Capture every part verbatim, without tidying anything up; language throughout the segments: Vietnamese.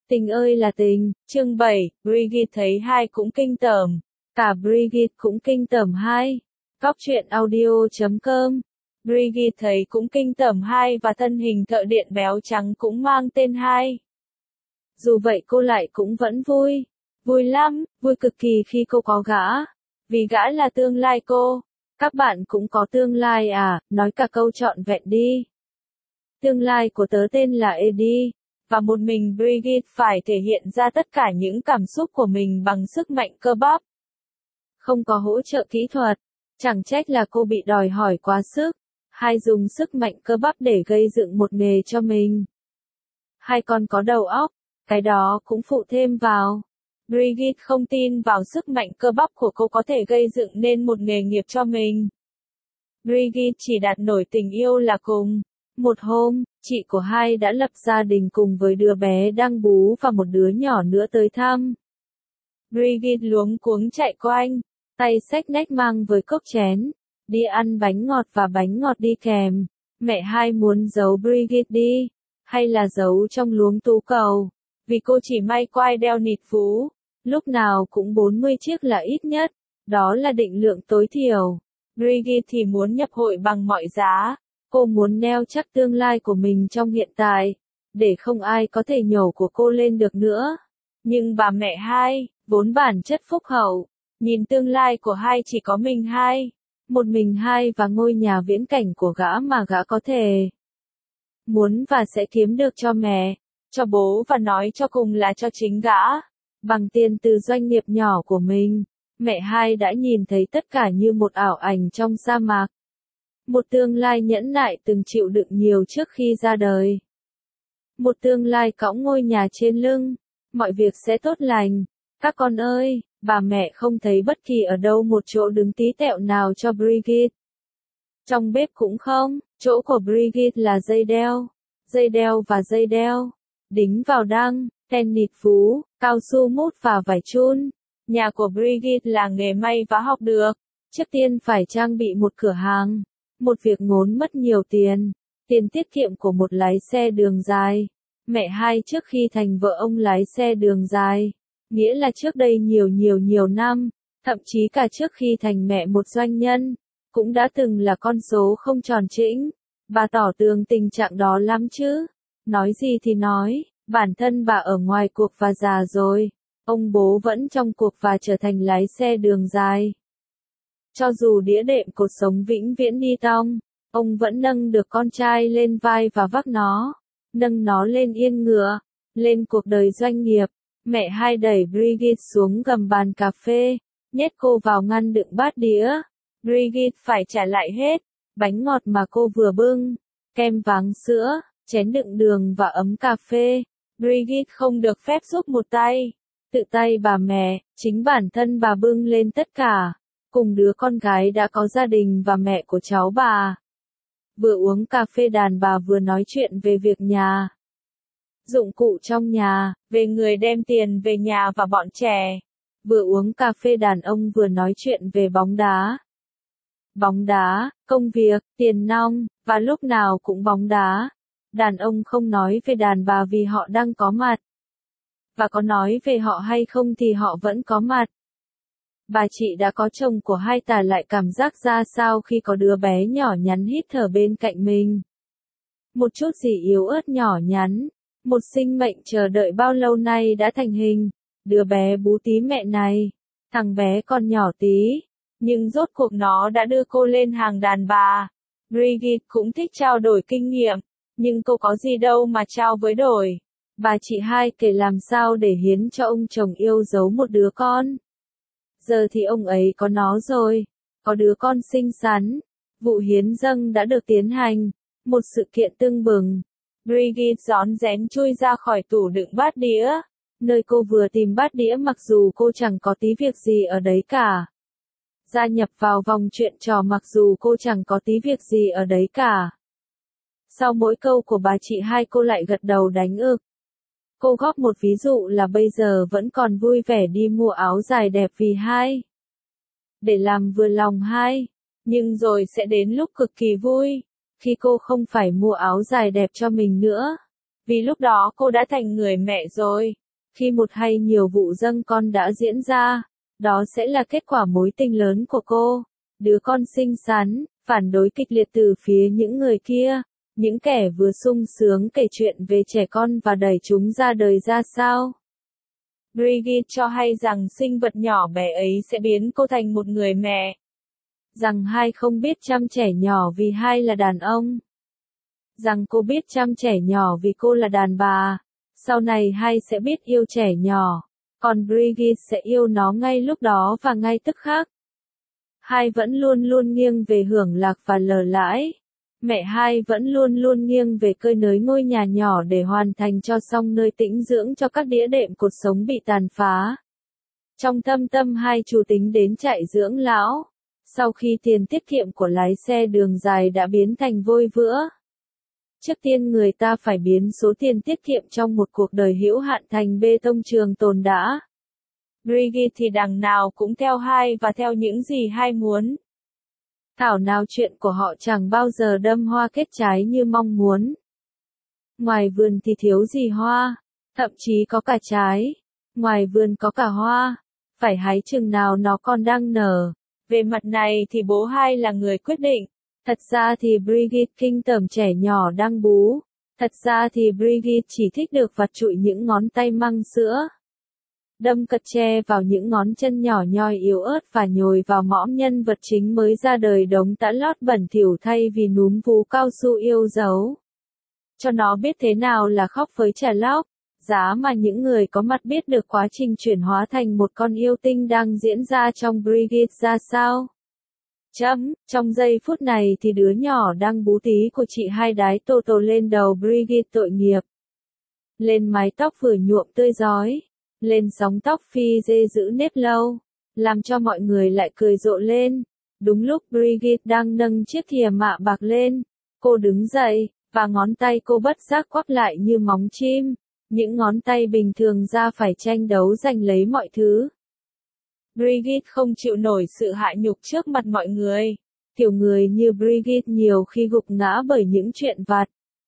Tình ơi là tình, chương bảy, Brigitte thấy hai cũng kinh tởm. Cả Brigitte cũng kinh tởm hai. Góc truyện audio chấm com. Brigitte thấy cũng kinh tởm hai và thân hình thợ điện béo trắng cũng mang tên hai. Dù vậy cô lại cũng vẫn vui. Vui lắm, vui cực kỳ khi cô có gã. Vì gã là tương lai cô. Các bạn cũng có tương lai à, nói cả câu trọn vẹn đi. Tương lai của tớ tên là Eddie. Và một mình Brigitte phải thể hiện ra tất cả những cảm xúc của mình bằng sức mạnh cơ bắp. Không có hỗ trợ kỹ thuật. Chẳng trách là cô bị đòi hỏi quá sức. Hai dùng sức mạnh cơ bắp để gây dựng một nghề cho mình. Hai con có đầu óc. Cái đó cũng phụ thêm vào. Brigitte không tin vào sức mạnh cơ bắp của cô có thể gây dựng nên một nghề nghiệp cho mình. Brigitte chỉ đạt nổi tình yêu là cùng. Một hôm, chị của hai đã lập gia đình cùng với đứa bé đang bú và một đứa nhỏ nữa tới thăm. Brigitte luống cuống chạy quanh, tay xách nách mang với cốc chén, đi ăn bánh ngọt và bánh ngọt đi kèm. Mẹ hai muốn giấu Brigitte đi, hay là giấu trong luống tú cầu, vì cô chỉ may quai đeo nịt phú, lúc nào cũng bốn mươi chiếc là ít nhất, đó là định lượng tối thiểu. Brigitte thì muốn nhập hội bằng mọi giá. Cô muốn neo chắc tương lai của mình trong hiện tại, để không ai có thể nhổ của cô lên được nữa. Nhưng bà mẹ hai, vốn bản chất phúc hậu, nhìn tương lai của hai chỉ có mình hai, một mình hai và ngôi nhà viễn cảnh của gã mà gã có thể muốn và sẽ kiếm được cho mẹ, cho bố và nói cho cùng là cho chính gã, bằng tiền từ doanh nghiệp nhỏ của mình. Mẹ hai đã nhìn thấy tất cả như một ảo ảnh trong sa mạc. Một tương lai nhẫn nại từng chịu đựng nhiều trước khi ra đời. Một tương lai cõng ngôi nhà trên lưng. Mọi việc sẽ tốt lành. Các con ơi, bà mẹ không thấy bất kỳ ở đâu một chỗ đứng tí tẹo nào cho Brigitte. Trong bếp cũng không, chỗ của Brigitte là dây đeo. Dây đeo và dây đeo. Đính vào đăng, then nịt phú, cao su mút và vải chun. Nhà của Brigitte là nghề may và học được. Trước tiên phải trang bị một cửa hàng. Một việc ngốn mất nhiều tiền, tiền tiết kiệm của một lái xe đường dài. Mẹ hai trước khi thành vợ ông lái xe đường dài, nghĩa là trước đây nhiều nhiều nhiều năm, thậm chí cả trước khi thành mẹ một doanh nhân, cũng đã từng là con số không tròn trĩnh. Bà tỏ tường tình trạng đó lắm chứ. Nói gì thì nói, bản thân bà ở ngoài cuộc và già rồi, ông bố vẫn trong cuộc và trở thành lái xe đường dài. Cho dù đĩa đệm cột sống vĩnh viễn đi tong, ông vẫn nâng được con trai lên vai và vác nó, nâng nó lên yên ngựa, lên cuộc đời doanh nghiệp. Mẹ hai đẩy Brigitte xuống gầm bàn cà phê, nhét cô vào ngăn đựng bát đĩa. Brigitte phải trả lại hết, bánh ngọt mà cô vừa bưng, kem váng sữa, chén đựng đường và ấm cà phê. Brigitte không được phép giúp một tay, tự tay bà mẹ, chính bản thân bà bưng lên tất cả. Cùng đứa con gái đã có gia đình và mẹ của cháu bà. Vừa uống cà phê đàn bà vừa nói chuyện về việc nhà. Dụng cụ trong nhà, về người đem tiền về nhà và bọn trẻ. Vừa uống cà phê đàn ông vừa nói chuyện về bóng đá. Bóng đá, công việc, tiền nong, và lúc nào cũng bóng đá. Đàn ông không nói về đàn bà vì họ đang có mặt. Và có nói về họ hay không thì họ vẫn có mặt. Bà chị đã có chồng của hai tà lại cảm giác ra sao khi có đứa bé nhỏ nhắn hít thở bên cạnh mình. Một chút gì yếu ớt nhỏ nhắn, một sinh mệnh chờ đợi bao lâu nay đã thành hình, đứa bé bú tí mẹ này, thằng bé còn nhỏ tí, nhưng rốt cuộc nó đã đưa cô lên hàng đàn bà. Brigitte cũng thích trao đổi kinh nghiệm, nhưng cô có gì đâu mà trao với đổi. Bà chị hai kể làm sao để hiến cho ông chồng yêu dấu một đứa con. Giờ thì ông ấy có nó rồi, có đứa con xinh xắn. Vụ hiến dâng đã được tiến hành, một sự kiện tưng bừng. Brigitte rón rén chui ra khỏi tủ đựng bát đĩa, nơi cô vừa tìm bát đĩa mặc dù cô chẳng có tí việc gì ở đấy cả. Gia nhập vào vòng chuyện trò mặc dù cô chẳng có tí việc gì ở đấy cả. Sau mỗi câu của bà chị hai cô lại gật đầu đánh ực. Cô góp một ví dụ là bây giờ vẫn còn vui vẻ đi mua áo dài đẹp vì hai. Để làm vừa lòng hai. Nhưng rồi sẽ đến lúc cực kỳ vui, khi cô không phải mua áo dài đẹp cho mình nữa. Vì lúc đó cô đã thành người mẹ rồi. Khi một hay nhiều vụ dâng con đã diễn ra, đó sẽ là kết quả mối tình lớn của cô. Đứa con xinh xắn, phản đối kịch liệt từ phía những người kia, những kẻ vừa sung sướng kể chuyện về trẻ con và đẩy chúng ra đời ra sao. Brigitte cho hay rằng sinh vật nhỏ bé ấy sẽ biến cô thành một người mẹ. Rằng hai không biết chăm trẻ nhỏ vì hai là đàn ông. Rằng cô biết chăm trẻ nhỏ vì cô là đàn bà. Sau này hai sẽ biết yêu trẻ nhỏ. Còn Brigitte sẽ yêu nó ngay lúc đó và ngay tức khắc. Hai vẫn luôn luôn nghiêng về hưởng lạc và lờ lãi. Mẹ hai vẫn luôn luôn nghiêng về cơi nới ngôi nhà nhỏ để hoàn thành cho xong nơi tĩnh dưỡng cho các đĩa đệm cột sống bị tàn phá. Trong thâm tâm hai chủ tính đến chạy dưỡng lão. Sau khi tiền tiết kiệm của lái xe đường dài đã biến thành vôi vữa. Trước tiên người ta phải biến số tiền tiết kiệm trong một cuộc đời hữu hạn thành bê tông trường tồn đã. Brigitte thì đằng nào cũng theo hai và theo những gì hai muốn. Thảo nào chuyện của họ chẳng bao giờ đâm hoa kết trái như mong muốn. Ngoài vườn thì thiếu gì hoa, thậm chí có cả trái. Ngoài vườn có cả hoa, phải hái chừng nào nó còn đang nở. Về mặt này thì bố hai là người quyết định. Thật ra thì Brigitte kinh tởm trẻ nhỏ đang bú. Thật ra thì Brigitte chỉ thích được vặt trụi những ngón tay măng sữa. Đâm cật tre vào những ngón chân nhỏ nhoi yếu ớt và nhồi vào mõm nhân vật chính mới ra đời đống tã lót bẩn thỉu thay vì núm vú cao su yêu dấu. Cho nó biết thế nào là khóc với trẻ lóc, giá mà những người có mặt biết được quá trình chuyển hóa thành một con yêu tinh đang diễn ra trong Brigitte ra sao. Chấm, trong giây phút này thì đứa nhỏ đang bú tí của chị hai đái tô tô lên đầu Brigitte tội nghiệp. Lên mái tóc vừa nhuộm tươi rói. Lên sóng tóc phi dê giữ nếp lâu, làm cho mọi người lại cười rộ lên. Đúng lúc Brigitte đang nâng chiếc thìa mạ bạc lên, cô đứng dậy, và ngón tay cô bất giác quắp lại như móng chim. Những ngón tay bình thường ra phải tranh đấu giành lấy mọi thứ. Brigitte không chịu nổi sự hạ nhục trước mặt mọi người. Kiểu người như Brigitte nhiều khi gục ngã bởi những chuyện vặt.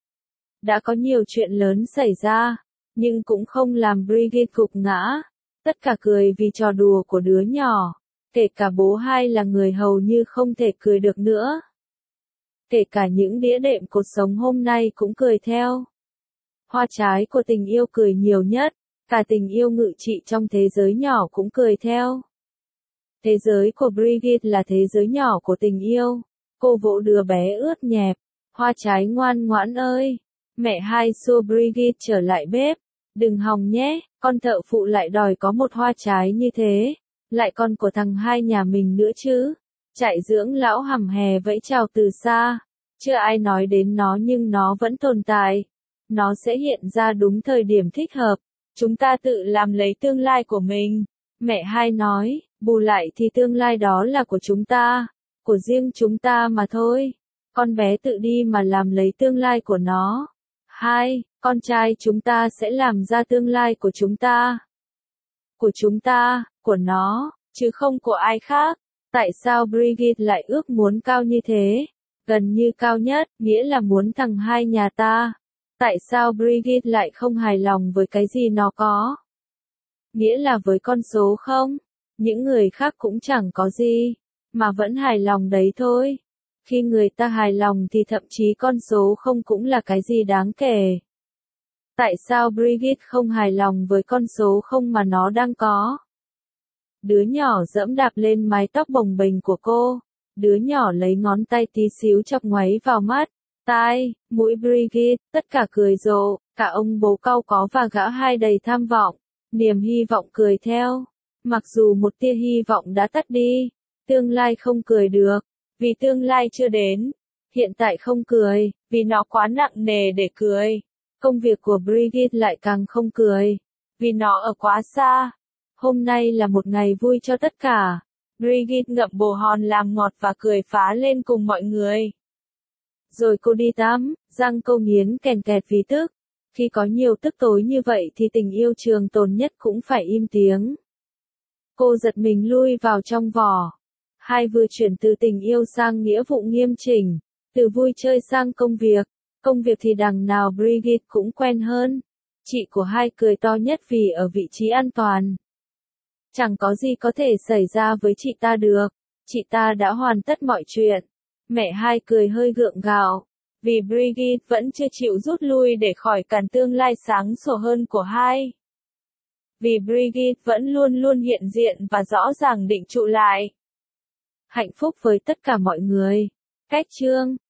Đã có nhiều chuyện lớn xảy ra. Nhưng cũng không làm Brigitte gục ngã. Tất cả cười vì trò đùa của đứa nhỏ. Kể cả bố hai là người hầu như không thể cười được nữa. Kể cả những đĩa đệm cột sống hôm nay cũng cười theo. Hoa trái của tình yêu cười nhiều nhất. Cả tình yêu ngự trị trong thế giới nhỏ cũng cười theo. Thế giới của Brigitte là thế giới nhỏ của tình yêu. Cô vỗ đứa bé ướt nhẹp. Hoa trái ngoan ngoãn ơi. Mẹ hai xua Brigitte trở lại bếp. Đừng hòng nhé, con thợ phụ lại đòi có một hoa trái như thế. Lại con của thằng hai nhà mình nữa chứ. Chạy dưỡng lão hầm hè vẫy chào từ xa. Chưa ai nói đến nó nhưng nó vẫn tồn tại. Nó sẽ hiện ra đúng thời điểm thích hợp. Chúng ta tự làm lấy tương lai của mình. Mẹ hai nói, bù lại thì tương lai đó là của chúng ta. Của riêng chúng ta mà thôi. Con bé tự đi mà làm lấy tương lai của nó. Hai, con trai chúng ta sẽ làm ra tương lai của chúng ta. Của chúng ta, của nó, chứ không của ai khác. Tại sao Brigitte lại ước muốn cao như thế? Gần như cao nhất, nghĩa là muốn thằng hai nhà ta. Tại sao Brigitte lại không hài lòng với cái gì nó có? Nghĩa là với con số không? Những người khác cũng chẳng có gì, mà vẫn hài lòng đấy thôi. Khi người ta hài lòng thì thậm chí con số không cũng là cái gì đáng kể. Tại sao Brigitte không hài lòng với con số không mà nó đang có? Đứa nhỏ dẫm đạp lên mái tóc bồng bềnh của cô. Đứa nhỏ lấy ngón tay tí xíu chọc ngoáy vào mắt, tai, mũi Brigitte, tất cả cười rộ, cả ông bố cau có và gã hai đầy tham vọng. Niềm hy vọng cười theo. Mặc dù một tia hy vọng đã tắt đi. Tương lai không cười được. Vì tương lai chưa đến. Hiện tại không cười, vì nó quá nặng nề để cười. Công việc của Brigitte lại càng không cười. Vì nó ở quá xa. Hôm nay là một ngày vui cho tất cả. Brigitte ngậm bồ hòn làm ngọt và cười phá lên cùng mọi người. Rồi cô đi tắm, răng cô nghiến kèn kẹt vì tức. Khi có nhiều tức tối như vậy thì tình yêu trường tồn nhất cũng phải im tiếng. Cô giật mình lui vào trong vỏ. Hai vừa chuyển từ tình yêu sang nghĩa vụ nghiêm chỉnh, từ vui chơi sang công việc, Công việc thì đằng nào Brigitte cũng quen hơn. Chị của hai cười to nhất vì ở vị trí an toàn. Chẳng có gì có thể xảy ra với chị ta được. Chị ta đã hoàn tất mọi chuyện. Mẹ hai cười hơi gượng gạo. Vì Brigitte vẫn chưa chịu rút lui để khỏi cản tương lai sáng sủa hơn của hai. Vì Brigitte vẫn luôn luôn hiện diện và rõ ràng định trụ lại. Hạnh phúc với tất cả mọi người. Cách chương